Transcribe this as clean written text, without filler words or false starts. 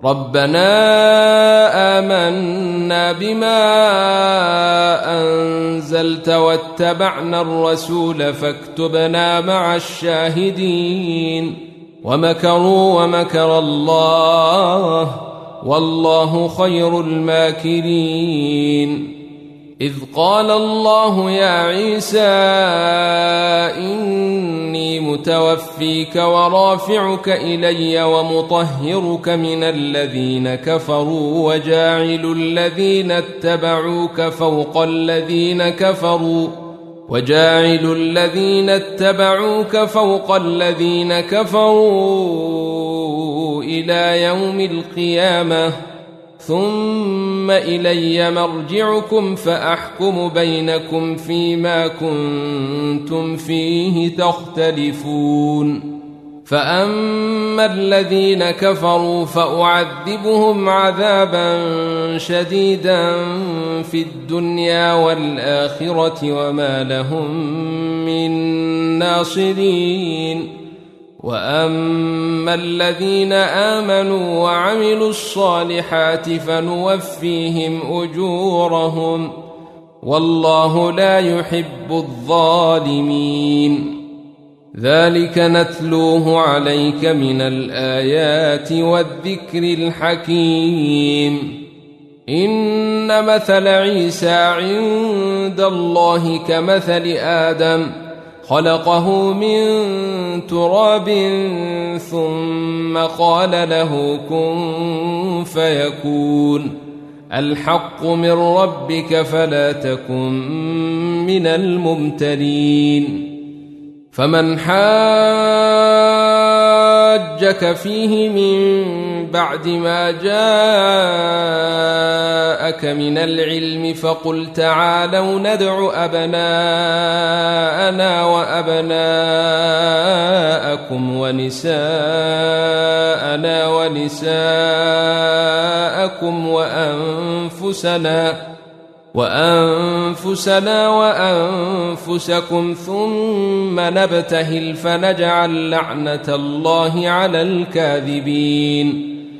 ربنا آمنا بما أنزلت واتبعنا الرسول فاكتبنا مع الشاهدين ومكروا ومكر الله والله خير الماكرين إذ قال الله يا عيسى إني متوفيك ورافعك إلي ومطهرك من الذين كفروا وجاعل الذين اتبعوك فوق الذين كفروا إلى يوم القيامة ثم إلي مرجعكم فأحكم بينكم فيما كنتم فيه تختلفون فأما الذين كفروا فأعذبهم عذابا شديدا في الدنيا والآخرة وما لهم من ناصرين وأما الذين آمنوا وعملوا الصالحات فنوفيهم أجورهم والله لا يحب الظالمين ذلك نتلوه عليك من الآيات والذكر الحكيم إن مثل عيسى عند الله كمثل آدم خلقه من تراب ثم قال له كن فيكون الحق من ربك فلا تكن من الممترين فمن حاجك فيه من بعد ما جاءك من العلم فقل تعالوا ندع أبناءنا وأبناءكم ونساءنا ونساءكم وأنفسنا وأنفسكم ثم نبتهل فنجعل لعنة الله على الكاذبين